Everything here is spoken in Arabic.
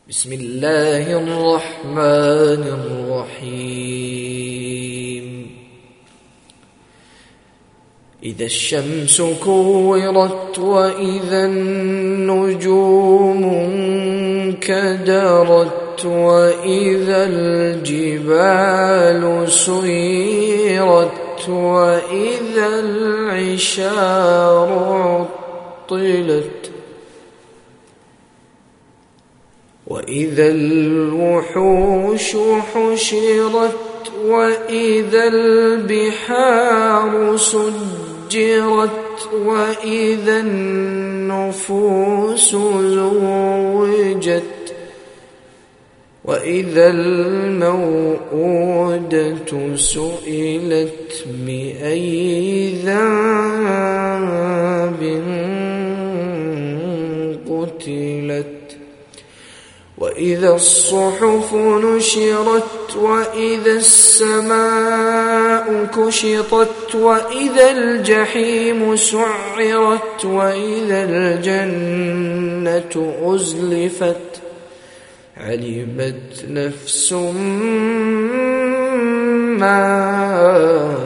بسم الله الرحمن الرحيم إذا الشمس كورت وإذا النجوم انكدرت وإذا الجبال سيرت وإذا العشار عطلت وإذا الوحوش حشرت وإذا البحار سجرت وإذا النفوس زوجت وإذا الموءودة سئلت بأي ذنب قتلت وإذا الصحف نشرت وإذا السماء كشطت وإذا الجحيم سعرت وإذا الجنة أزلفت علمت نفس ما